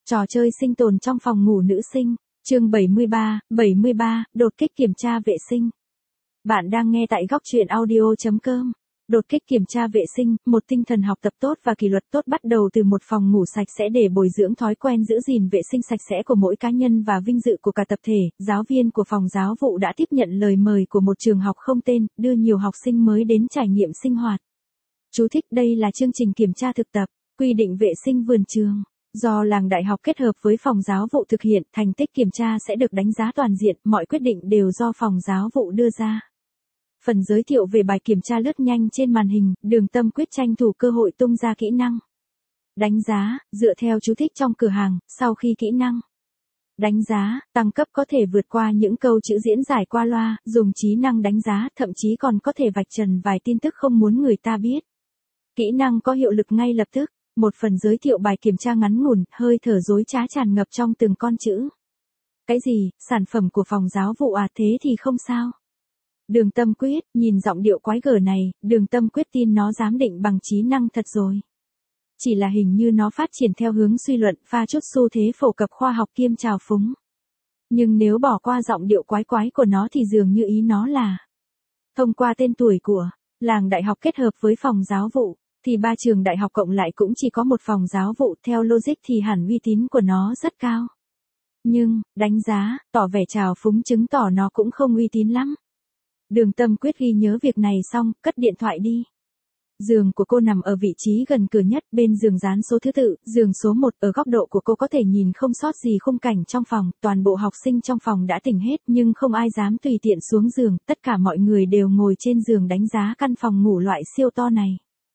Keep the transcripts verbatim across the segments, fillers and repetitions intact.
Trò chơi sinh tồn trong phòng ngủ nữ sinh, chương bảy mươi ba, bảy mươi ba, đột kích kiểm tra vệ sinh. Bạn đang nghe tại góc truyện audio chấm com. Đột kích kiểm tra vệ sinh, một tinh thần học tập tốt và kỷ luật tốt bắt đầu từ một phòng ngủ sạch sẽ để bồi dưỡng thói quen giữ gìn vệ sinh sạch sẽ của mỗi cá nhân và vinh dự của cả tập thể. Giáo viên của phòng giáo vụ đã tiếp nhận lời mời của một trường học không tên, đưa nhiều học sinh mới đến trải nghiệm sinh hoạt. Chú thích: đây là chương trình kiểm tra thực tập, quy định vệ sinh vườn trường. Do làng đại học kết hợp với phòng giáo vụ thực hiện, thành tích kiểm tra sẽ được đánh giá toàn diện, mọi quyết định đều do phòng giáo vụ đưa ra. Phần giới thiệu về bài kiểm tra lướt nhanh trên màn hình, Đường Tâm Quyết tranh thủ cơ hội tung ra kỹ năng. Đánh giá, dựa theo chú thích trong cửa hàng, sau khi kỹ năng đánh giá, tăng cấp có thể vượt qua những câu chữ diễn giải qua loa, dùng trí năng đánh giá, thậm chí còn có thể vạch trần vài tin tức không muốn người ta biết. Kỹ năng có hiệu lực ngay lập tức. Một phần giới thiệu bài kiểm tra ngắn ngủn, hơi thở dối trá tràn ngập trong từng con chữ. Cái gì, sản phẩm của phòng giáo vụ à? Thế thì không sao. Đường Tâm Quyết, nhìn giọng điệu quái gở này, Đường Tâm Quyết tin nó giám định bằng trí năng thật rồi. Chỉ là hình như nó phát triển theo hướng suy luận, pha chút xu thế phổ cập khoa học kiêm trào phúng. Nhưng nếu bỏ qua giọng điệu quái quái của nó thì dường như ý nó là thông qua tên tuổi của làng đại học kết hợp với phòng giáo vụ, thì ba trường đại học cộng lại cũng chỉ có một phòng giáo vụ, theo logic thì hẳn uy tín của nó rất cao. Nhưng, đánh giá, tỏ vẻ trào phúng chứng tỏ nó cũng không uy tín lắm. Đường Tâm Quyết ghi nhớ việc này xong, cất điện thoại đi. Giường của cô nằm ở vị trí gần cửa nhất, bên giường dán số thứ tự, giường số một, ở góc độ của cô có thể nhìn không sót gì khung cảnh trong phòng, toàn bộ học sinh trong phòng đã tỉnh hết nhưng không ai dám tùy tiện xuống giường, tất cả mọi người đều ngồi trên giường đánh giá căn phòng ngủ loại siêu to này.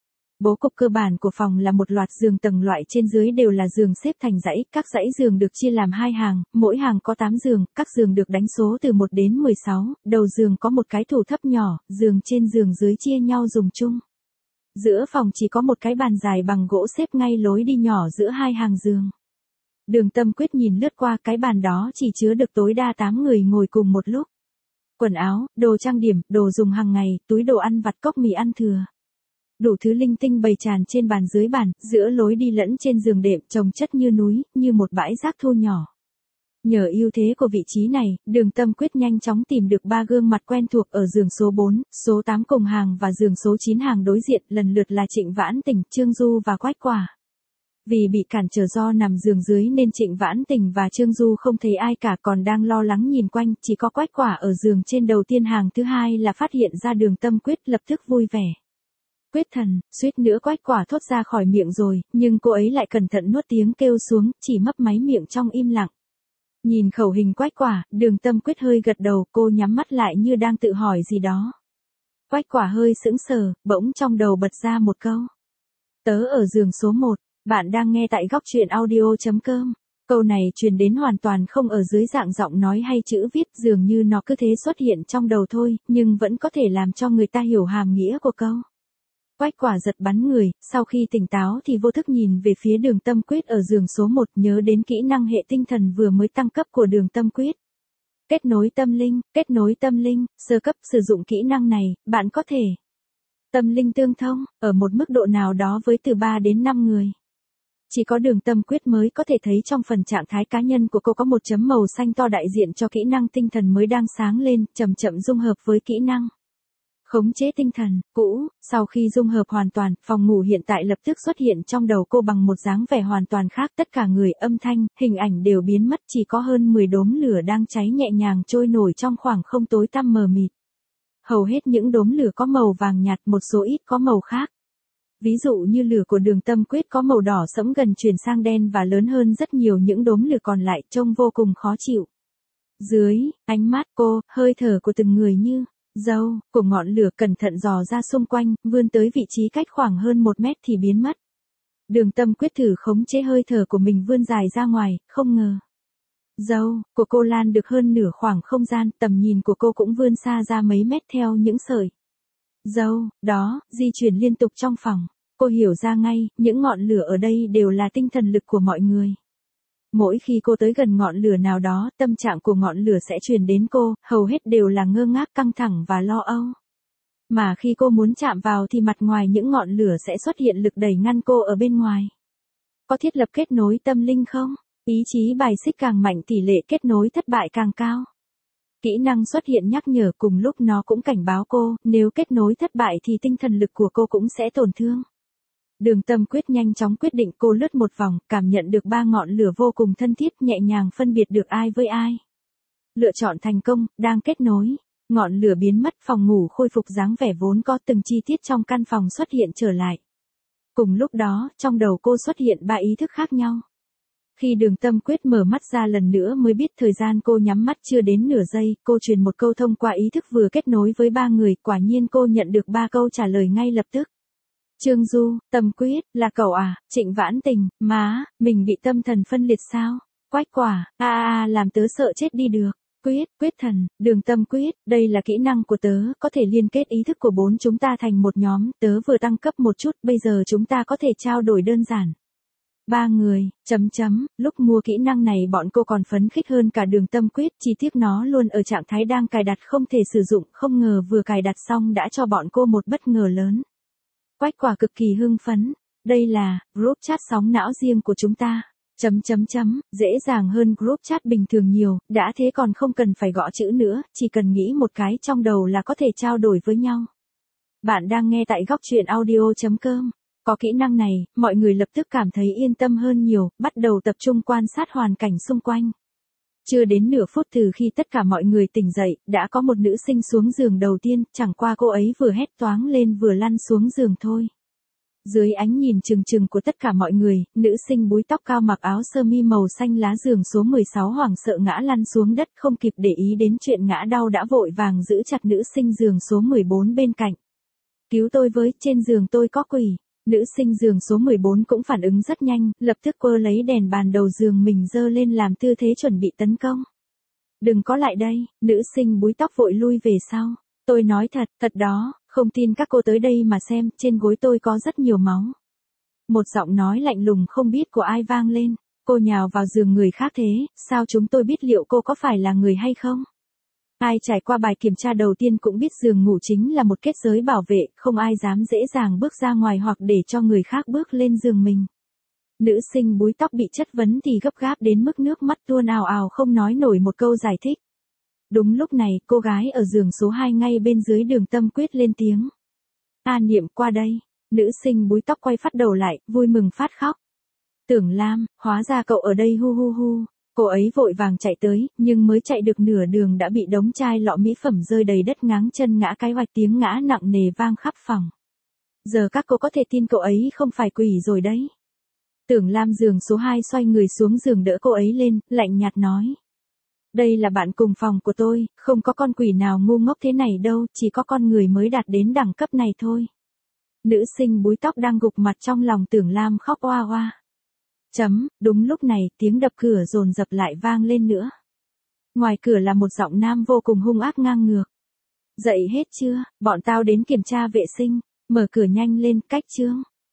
Bố cục cơ bản của phòng là một loạt giường tầng loại, trên dưới đều là giường xếp thành dãy, các dãy giường được chia làm hai hàng, mỗi hàng có tám giường, các giường được đánh số từ một đến mười sáu, đầu giường có một cái tủ thấp nhỏ, giường trên giường dưới chia nhau dùng chung. Giữa phòng chỉ có một cái bàn dài bằng gỗ xếp ngay lối đi nhỏ giữa hai hàng giường. Đường Tâm Quyết nhìn lướt qua, cái bàn đó chỉ chứa được tối đa tám người ngồi cùng một lúc. Quần áo, đồ trang điểm, đồ dùng hàng ngày, túi đồ ăn vặt, cốc mì ăn thừa. Đủ thứ linh tinh bày tràn trên bàn dưới bàn, giữa lối đi lẫn trên giường đệm, chồng chất như núi, như một bãi rác thu nhỏ. Nhờ ưu thế của vị trí này, Đường Tâm Quyết nhanh chóng tìm được ba gương mặt quen thuộc ở giường số bốn, số tám cùng hàng và giường số chín hàng đối diện, lần lượt là Trịnh Vãn Tình, Trương Du và Quách Quả. Vì bị cản trở do nằm giường dưới nên Trịnh Vãn Tình và Trương Du không thấy ai cả, còn đang lo lắng nhìn quanh, chỉ có Quách Quả ở giường trên đầu tiên hàng thứ hai là phát hiện ra Đường Tâm Quyết, lập tức vui vẻ. Quyết thần, suýt nữa Quách Quả thốt ra khỏi miệng rồi, nhưng cô ấy lại cẩn thận nuốt tiếng kêu xuống, chỉ mấp máy miệng trong im lặng. Nhìn khẩu hình Quách Quả, Đường Tâm Quyết hơi gật đầu, cô nhắm mắt lại như đang tự hỏi gì đó. Quách Quả hơi sững sờ, bỗng trong đầu bật ra một câu. Tớ ở giường số một, bạn đang nghe tại góc truyện audio chấm com. Câu này truyền đến hoàn toàn không ở dưới dạng giọng nói hay chữ viết, dường như nó cứ thế xuất hiện trong đầu thôi, nhưng vẫn có thể làm cho người ta hiểu hàm nghĩa của câu. Quách Quả giật bắn người, sau khi tỉnh táo thì vô thức nhìn về phía Đường Tâm Quyết ở giường số một, nhớ đến kỹ năng hệ tinh thần vừa mới tăng cấp của Đường Tâm Quyết. Kết nối tâm linh, kết nối tâm linh, sơ cấp. Sử dụng kỹ năng này, bạn có thể tâm linh tương thông, ở một mức độ nào đó với từ ba đến năm người. Chỉ có Đường Tâm Quyết mới có thể thấy trong phần trạng thái cá nhân của cô có một chấm màu xanh to đại diện cho kỹ năng tinh thần mới đang sáng lên, chậm chậm dung hợp với kỹ năng khống chế tinh thần cũ. Sau khi dung hợp hoàn toàn, phòng ngủ hiện tại lập tức xuất hiện trong đầu cô bằng một dáng vẻ hoàn toàn khác, tất cả người, âm thanh, hình ảnh đều biến mất, chỉ có hơn mười đốm lửa đang cháy nhẹ nhàng trôi nổi trong khoảng không tối tăm mờ mịt. Hầu hết những đốm lửa có màu vàng nhạt, một số ít có màu khác. Ví dụ như lửa của Đường Tâm Quyết có màu đỏ sẫm gần chuyển sang đen và lớn hơn rất nhiều những đốm lửa còn lại, trông vô cùng khó chịu. Dưới ánh mắt cô, hơi thở của từng người như dâu của ngọn lửa cẩn thận dò ra xung quanh, vươn tới vị trí cách khoảng hơn một mét thì biến mất. Đường Tâm Quyết thử khống chế hơi thở của mình vươn dài ra ngoài, không ngờ dâu của cô lan được hơn nửa khoảng không gian, tầm nhìn của cô cũng vươn xa ra mấy mét theo những sợi dâu đó di chuyển liên tục trong phòng. Cô hiểu ra ngay, những ngọn lửa ở đây đều là tinh thần lực của mọi người. Mỗi khi cô tới gần ngọn lửa nào đó, tâm trạng của ngọn lửa sẽ truyền đến cô, hầu hết đều là ngơ ngác, căng thẳng và lo âu. Mà khi cô muốn chạm vào thì mặt ngoài những ngọn lửa sẽ xuất hiện lực đẩy ngăn cô ở bên ngoài. Có thiết lập kết nối tâm linh không? Ý chí bài xích càng mạnh tỷ lệ kết nối thất bại càng cao. Kỹ năng xuất hiện nhắc nhở cùng lúc nó cũng cảnh báo cô, nếu kết nối thất bại thì tinh thần lực của cô cũng sẽ tổn thương. Đường Tâm Quyết nhanh chóng quyết định, cô lướt một vòng, cảm nhận được ba ngọn lửa vô cùng thân thiết, nhẹ nhàng phân biệt được ai với ai. Lựa chọn thành công, đang kết nối. Ngọn lửa biến mất, phòng ngủ khôi phục dáng vẻ vốn có, từng chi tiết trong căn phòng xuất hiện trở lại. Cùng lúc đó, trong đầu cô xuất hiện ba ý thức khác nhau. Khi Đường Tâm Quyết mở mắt ra lần nữa mới biết thời gian cô nhắm mắt chưa đến nửa giây, cô truyền một câu thông qua ý thức vừa kết nối với ba người, quả nhiên cô nhận được ba câu trả lời ngay lập tức. Trương Du, Tâm Quyết, là cậu à? Trịnh Vãn Tình, má, mình bị tâm thần phân liệt sao? Quách Quả, a a làm tớ sợ chết đi được. Quyết, Quyết Thần, Đường Tâm Quyết, đây là kỹ năng của tớ, có thể liên kết ý thức của bốn chúng ta thành một nhóm, tớ vừa tăng cấp một chút, bây giờ chúng ta có thể trao đổi đơn giản. Ba người, chấm chấm, lúc mua kỹ năng này bọn cô còn phấn khích hơn cả Đường Tâm Quyết, chi tiết nó luôn ở trạng thái đang cài đặt không thể sử dụng, không ngờ vừa cài đặt xong đã cho bọn cô một bất ngờ lớn. Quách Quả cực kỳ hưng phấn, đây là group chat sóng não riêng của chúng ta. Chấm chấm chấm, dễ dàng hơn group chat bình thường nhiều, đã thế còn không cần phải gõ chữ nữa, chỉ cần nghĩ một cái trong đầu là có thể trao đổi với nhau. Bạn đang nghe tại góc truyện audio chấm com. Có kỹ năng này, mọi người lập tức cảm thấy yên tâm hơn nhiều, bắt đầu tập trung quan sát hoàn cảnh xung quanh. Chưa đến nửa phút từ khi tất cả mọi người tỉnh dậy, đã có một nữ sinh xuống giường đầu tiên, chẳng qua cô ấy vừa hét toáng lên vừa lăn xuống giường thôi. Dưới ánh nhìn trừng trừng của tất cả mọi người, nữ sinh búi tóc cao mặc áo sơ mi màu xanh lá giường số mười sáu hoảng sợ ngã lăn xuống đất, không kịp để ý đến chuyện ngã đau đã vội vàng giữ chặt nữ sinh giường số mười bốn bên cạnh. Cứu tôi với, trên giường tôi có quỷ. Nữ sinh giường số mười bốn cũng phản ứng rất nhanh, lập tức cô lấy đèn bàn đầu giường mình giơ lên làm tư thế chuẩn bị tấn công. Đừng có lại đây, nữ sinh búi tóc vội lui về sau. Tôi nói thật, thật đó, không tin các cô tới đây mà xem, trên gối tôi có rất nhiều máu. Một giọng nói lạnh lùng không biết của ai vang lên, cô nhào vào giường người khác thế, sao chúng tôi biết liệu cô có phải là người hay không? Ai trải qua bài kiểm tra đầu tiên cũng biết giường ngủ chính là một kết giới bảo vệ, không ai dám dễ dàng bước ra ngoài hoặc để cho người khác bước lên giường mình. Nữ sinh búi tóc bị chất vấn thì gấp gáp đến mức nước mắt tuôn ào ào không nói nổi một câu giải thích. Đúng lúc này, cô gái ở giường số hai ngay bên dưới Đường Tâm Quyết lên tiếng. A Niệm qua đây, nữ sinh búi tóc quay phát đầu lại, vui mừng phát khóc. Tưởng Lam, hóa ra cậu ở đây hu hu hu. Cô ấy vội vàng chạy tới, nhưng mới chạy được nửa đường đã bị đống chai lọ mỹ phẩm rơi đầy đất ngáng chân ngã cái hoạch, tiếng ngã nặng nề vang khắp phòng. Giờ các cô có thể tin cậu ấy không phải quỷ rồi đấy. Tưởng Lam giường số hai xoay người xuống giường đỡ cô ấy lên, lạnh nhạt nói. Đây là bạn cùng phòng của tôi, không có con quỷ nào ngu ngốc thế này đâu, chỉ có con người mới đạt đến đẳng cấp này thôi. Nữ sinh búi tóc đang gục mặt trong lòng Tưởng Lam khóc oa oa. Chấm, đúng lúc này, tiếng đập cửa dồn dập lại vang lên nữa. Ngoài cửa là một giọng nam vô cùng hung ác ngang ngược. Dậy hết chưa, bọn tao đến kiểm tra vệ sinh, mở cửa nhanh lên, cách chương.